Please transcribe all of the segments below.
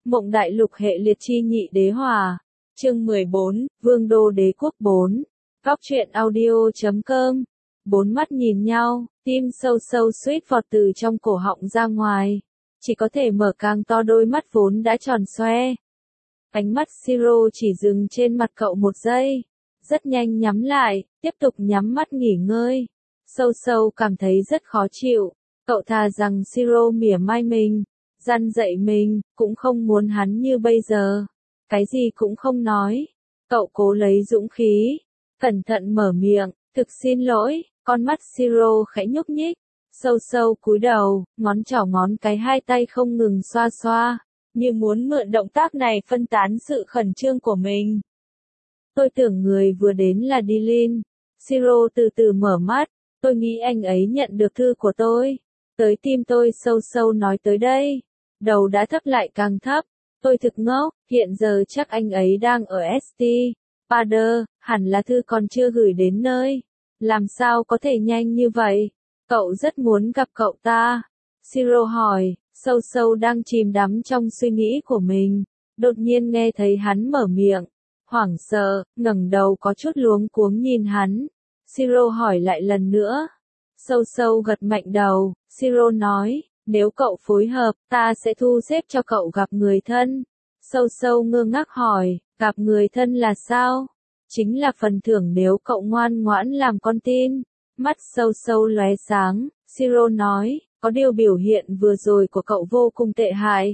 Mộng Đại Lục hệ liệt chi nhị đế hòa. Chương 14, Vương đô đế quốc 4. Góc truyện audio.com. Bốn mắt nhìn nhau, tim sâu sâu suýt vọt từ trong cổ họng ra ngoài. Chỉ có thể mở càng to đôi mắt vốn đã tròn xoe. Ánh mắt Siro chỉ dừng trên mặt cậu một giây. Rất nhanh nhắm lại, tiếp tục nhắm mắt nghỉ ngơi. Sâu sâu cảm thấy rất khó chịu. Cậu thà rằng Siro mỉa mai mình, răn dạy mình, cũng không muốn hắn như bây giờ. Cái gì cũng không nói. Cậu cố lấy dũng khí, cẩn thận mở miệng, thực xin lỗi. Con mắt Siro khẽ nhúc nhích. Sâu sâu cúi đầu, ngón trỏ ngón cái hai tay không ngừng xoa xoa, như muốn mượn động tác này phân tán sự khẩn trương của mình. Tôi tưởng người vừa đến là Dylan. Siro từ từ mở mắt. Tôi nghĩ anh ấy nhận được thư của tôi. Tới tim tôi sâu sâu nói tới đây. Đầu đã thấp lại càng thấp. Tôi thực ngốc, hiện giờ chắc anh ấy đang ở St. Pader, hẳn là thư còn chưa gửi đến nơi. Làm sao có thể nhanh như vậy? Cậu rất muốn gặp cậu ta. Siro hỏi, sâu sâu đang chìm đắm trong suy nghĩ của mình. Đột nhiên nghe thấy hắn mở miệng. Hoảng sợ, ngẩng đầu có chút luống cuống nhìn hắn. Siro hỏi lại lần nữa. Sâu sâu gật mạnh đầu. Siro nói, nếu cậu phối hợp, ta sẽ thu xếp cho cậu gặp người thân. Sâu sâu ngơ ngác hỏi, gặp người thân là sao? Chính là phần thưởng nếu cậu ngoan ngoãn làm con tin. Mắt sâu sâu lóe sáng. Siro nói, có điều biểu hiện vừa rồi của cậu vô cùng tệ hại.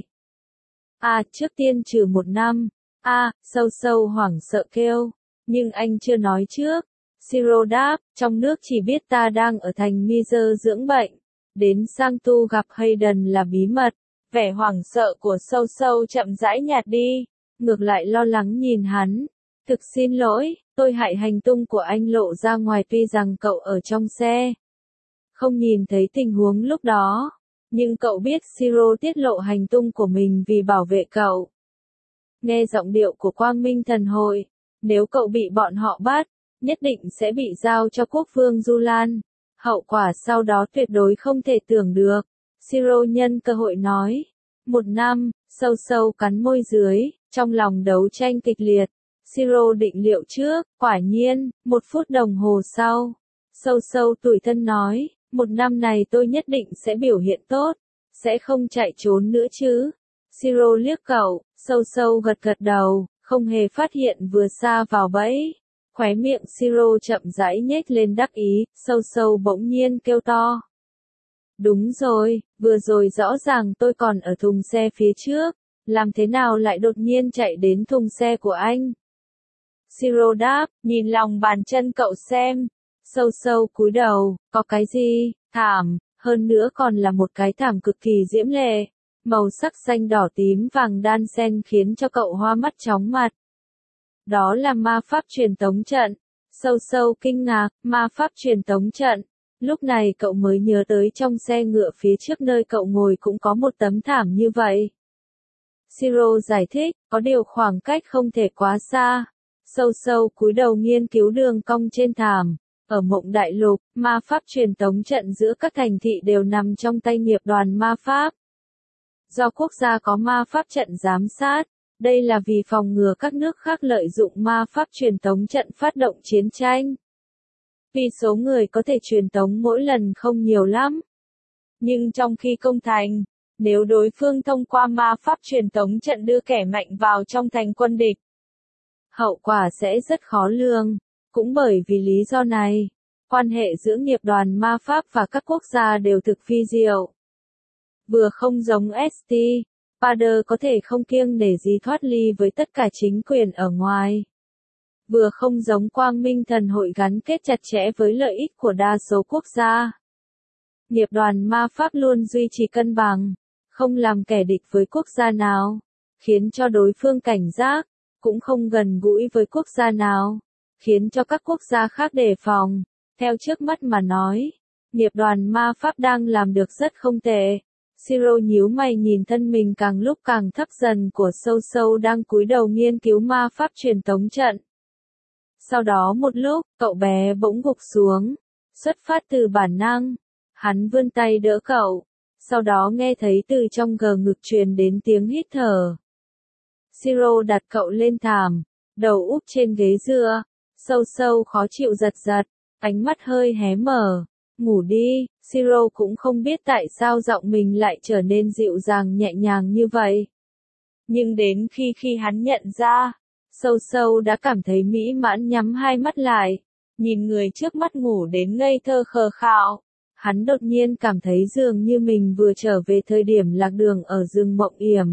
Trước tiên trừ 1 năm. Sâu sâu hoảng sợ kêu. Nhưng anh chưa nói trước. Siro đáp, trong nước chỉ biết ta đang ở thành Miser dưỡng bệnh. Đến sang tu gặp Hayden là bí mật. Vẻ hoảng sợ của sâu sâu chậm rãi nhạt đi. Ngược lại lo lắng nhìn hắn. Thực xin lỗi, tôi hại hành tung của anh lộ ra ngoài tuy rằng cậu ở trong xe. Không nhìn thấy tình huống lúc đó. Nhưng cậu biết Siro tiết lộ hành tung của mình vì bảo vệ cậu. Nghe giọng điệu của Quang Minh Thần Hội. Nếu cậu bị bọn họ bắt, nhất định sẽ bị giao cho quốc vương Du Lan. Hậu quả sau đó tuyệt đối không thể tưởng được. Siro nhân cơ hội nói. 1 năm, sâu sâu cắn môi dưới, trong lòng đấu tranh kịch liệt. Siro định liệu trước, quả nhiên, 1 phút đồng hồ sau. Sâu sâu tủi thân nói, 1 năm này tôi nhất định sẽ biểu hiện tốt, sẽ không chạy trốn nữa chứ. Siro liếc cậu, sâu sâu gật gật đầu, không hề phát hiện vừa sa vào bẫy. Khóe miệng Siro chậm rãi nhếch lên đắc ý, sâu sâu bỗng nhiên kêu to. Đúng rồi, vừa rồi rõ ràng tôi còn ở thùng xe phía trước, làm thế nào lại đột nhiên chạy đến thùng xe của anh? Siro đáp, nhìn lòng bàn chân cậu xem. Sâu sâu cúi đầu, có cái gì? Thảm, hơn nữa còn là một cái thảm cực kỳ diễm lệ. Màu sắc xanh đỏ tím vàng đan xen khiến cho cậu hoa mắt chóng mặt. Đó là ma pháp truyền tống trận. Sâu sâu kinh ngạc, ma pháp truyền tống trận. Lúc này cậu mới nhớ tới trong xe ngựa phía trước nơi cậu ngồi cũng có một tấm thảm như vậy. Siro giải thích, có điều khoảng cách không thể quá xa. Sâu sâu cúi đầu nghiên cứu đường cong trên thảm. Ở Mộng Đại Lục, ma pháp truyền tống trận giữa các thành thị đều nằm trong tay nghiệp đoàn ma pháp. Do quốc gia có ma pháp trận giám sát, đây là vì phòng ngừa các nước khác lợi dụng ma pháp truyền tống trận phát động chiến tranh. Vì số người có thể truyền tống mỗi lần không nhiều lắm. Nhưng trong khi công thành, nếu đối phương thông qua ma pháp truyền tống trận đưa kẻ mạnh vào trong thành quân địch, hậu quả sẽ rất khó lường. Cũng bởi vì lý do này, quan hệ giữa nghiệp đoàn ma pháp và các quốc gia đều thực phi diệu. Vừa không giống St. Pader có thể không kiêng nể gì thoát ly với tất cả chính quyền ở ngoài. Vừa không giống Quang Minh Thần Hội gắn kết chặt chẽ với lợi ích của đa số quốc gia. Nghiệp đoàn ma pháp luôn duy trì cân bằng, không làm kẻ địch với quốc gia nào, khiến cho đối phương cảnh giác, cũng không gần gũi với quốc gia nào, khiến cho các quốc gia khác đề phòng. Theo trước mắt mà nói, nghiệp đoàn ma pháp đang làm được rất không tệ. Siro nhíu mày nhìn thân mình càng lúc càng thấp dần của sâu sâu đang cúi đầu nghiên cứu ma pháp truyền tống trận. Sau đó một lúc, cậu bé bỗng gục xuống, xuất phát từ bản năng. Hắn vươn tay đỡ cậu, sau đó nghe thấy từ trong gờ ngực truyền đến tiếng hít thở. Siro đặt cậu lên thảm, đầu úp trên ghế dựa, sâu sâu khó chịu giật giật, ánh mắt hơi hé mở. Ngủ đi, Siro cũng không biết tại sao giọng mình lại trở nên dịu dàng nhẹ nhàng như vậy. Nhưng đến khi hắn nhận ra, sâu sâu đã cảm thấy mỹ mãn nhắm hai mắt lại, nhìn người trước mắt ngủ đến ngây thơ khờ khạo. Hắn đột nhiên cảm thấy dường như mình vừa trở về thời điểm lạc đường ở rừng mộng yểm.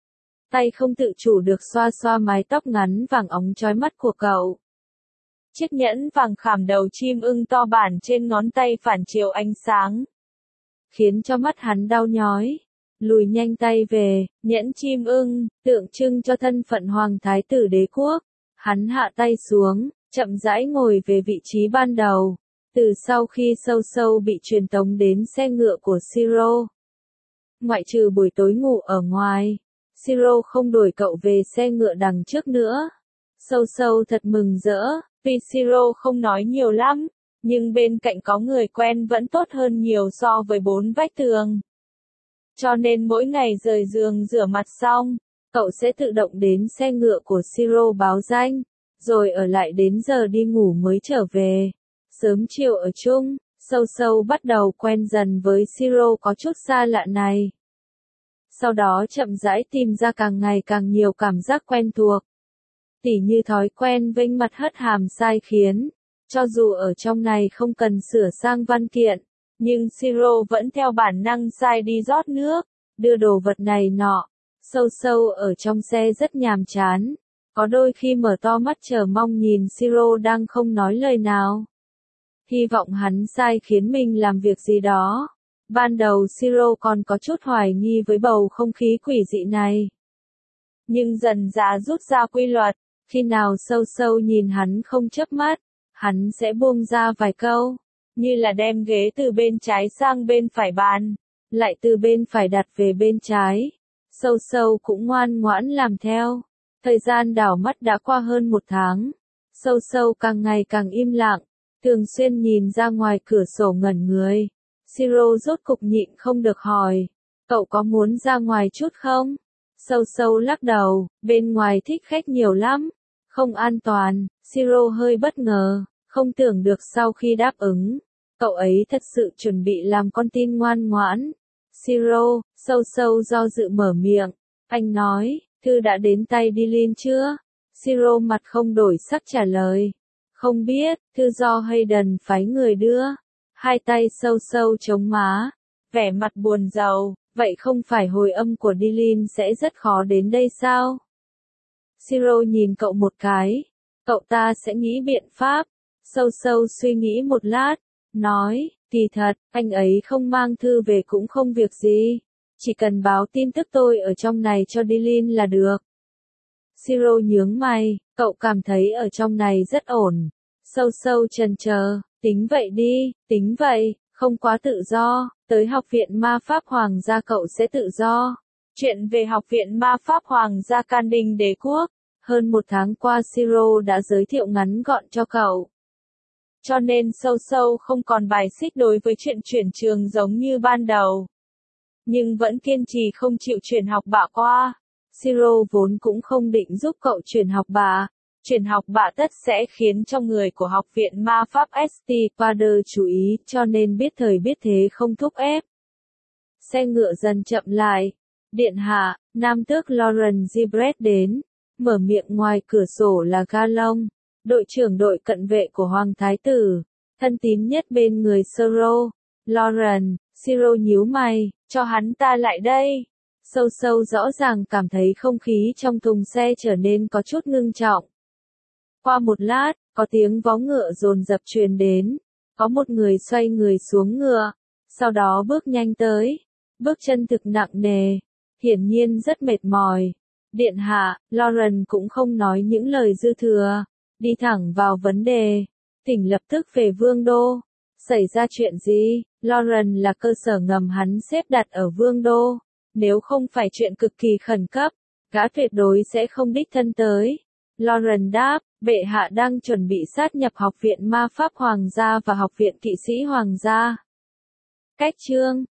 Tay không tự chủ được xoa xoa mái tóc ngắn vàng óng chói mắt của cậu. Chiếc nhẫn vàng khảm đầu chim ưng to bản trên ngón tay phản chiếu ánh sáng, khiến cho mắt hắn đau nhói. Lùi nhanh tay về, nhẫn chim ưng, tượng trưng cho thân phận hoàng thái tử đế quốc. Hắn hạ tay xuống, chậm rãi ngồi về vị trí ban đầu. Từ sau khi sâu sâu bị truyền tống đến xe ngựa của Siro, ngoại trừ buổi tối ngủ ở ngoài, Siro không đuổi cậu về xe ngựa đằng trước nữa. Sâu sâu thật mừng rỡ, vì Siro không nói nhiều lắm, nhưng bên cạnh có người quen vẫn tốt hơn nhiều so với bốn vách tường. Cho nên mỗi ngày rời giường rửa mặt xong, cậu sẽ tự động đến xe ngựa của Siro báo danh, rồi ở lại đến giờ đi ngủ mới trở về. Sớm chiều ở chung, sâu sâu bắt đầu quen dần với Siro có chút xa lạ này. Sau đó chậm rãi tìm ra càng ngày càng nhiều cảm giác quen thuộc. Tỉ như thói quen vênh mặt hất hàm sai khiến, cho dù ở trong này không cần sửa sang văn kiện, nhưng Siro vẫn theo bản năng sai đi rót nước, đưa đồ vật này nọ. Sâu sâu ở trong xe rất nhàm chán, có đôi khi mở to mắt chờ mong nhìn Siro đang không nói lời nào. Hy vọng hắn sai khiến mình làm việc gì đó. Ban đầu Siro còn có chút hoài nghi với bầu không khí quỷ dị này. Nhưng dần dà rút ra quy luật, khi nào sâu sâu nhìn hắn không chớp mắt, hắn sẽ buông ra vài câu, như là đem ghế từ bên trái sang bên phải bàn, lại từ bên phải đặt về bên trái. Sâu sâu cũng ngoan ngoãn làm theo. Thời gian đảo mắt đã qua hơn 1 tháng. Sâu sâu càng ngày càng im lặng, thường xuyên nhìn ra ngoài cửa sổ ngẩn người. Siro rốt cục nhịn không được hỏi, cậu có muốn ra ngoài chút không? Sâu sâu lắc đầu, bên ngoài thích khách nhiều lắm, không an toàn. Siro hơi bất ngờ, không tưởng được sau khi đáp ứng, cậu ấy thật sự chuẩn bị làm con tin ngoan ngoãn. Siro, sâu sâu do dự mở miệng, anh nói, thư đã đến tay Dylan chưa? Siro mặt không đổi sắc trả lời, không biết, thư do Hayden phái người đưa. Hai tay sâu sâu chống má, vẻ mặt buồn rầu, vậy không phải hồi âm của Dylan sẽ rất khó đến đây sao? Siro nhìn cậu một cái, cậu ta sẽ nghĩ biện pháp. Sâu sâu suy nghĩ một lát, nói, kỳ thật, anh ấy không mang thư về cũng không việc gì, chỉ cần báo tin tức tôi ở trong này cho Dylan là được. Siro nhướng mày, cậu cảm thấy ở trong này rất ổn. Sâu sâu chần chờ, tính vậy đi, tính vậy, không quá tự do, tới học viện ma pháp hoàng gia cậu sẽ tự do. Chuyện về học viện ma pháp hoàng gia Can Đình Đế quốc, hơn 1 tháng qua Siro đã giới thiệu ngắn gọn cho cậu. Cho nên sâu sâu không còn bài xích đối với chuyện chuyển trường giống như ban đầu. Nhưng vẫn kiên trì không chịu chuyển học bạ qua. Siro vốn cũng không định giúp cậu chuyển học bạ. Chuyển học bạ tất sẽ khiến cho người của học viện ma pháp St. Pader chú ý, cho nên biết thời biết thế không thúc ép. Xe ngựa dần chậm lại. Điện hạ, nam tước Lauren Gibret đến. Mở miệng ngoài cửa sổ là Galong, đội trưởng đội cận vệ của Hoàng Thái Tử, thân tín nhất bên người Siro. Lauren, Siro nhíu mày, cho hắn ta lại đây. Sâu sâu rõ ràng cảm thấy không khí trong thùng xe trở nên có chút ngưng trọng. Qua một lát, có tiếng vó ngựa dồn dập truyền đến. Có một người xoay người xuống ngựa, sau đó bước nhanh tới. Bước chân thực nặng nề, hiển nhiên rất mệt mỏi. Điện hạ, Lauren cũng không nói những lời dư thừa, đi thẳng vào vấn đề. Thỉnh lập tức về Vương Đô. Xảy ra chuyện gì? Lauren là cơ sở ngầm hắn xếp đặt ở Vương Đô. Nếu không phải chuyện cực kỳ khẩn cấp, gã tuyệt đối sẽ không đích thân tới. Lauren đáp, bệ hạ đang chuẩn bị sát nhập học viện ma pháp hoàng gia và học viện kỵ sĩ hoàng gia. Cách chương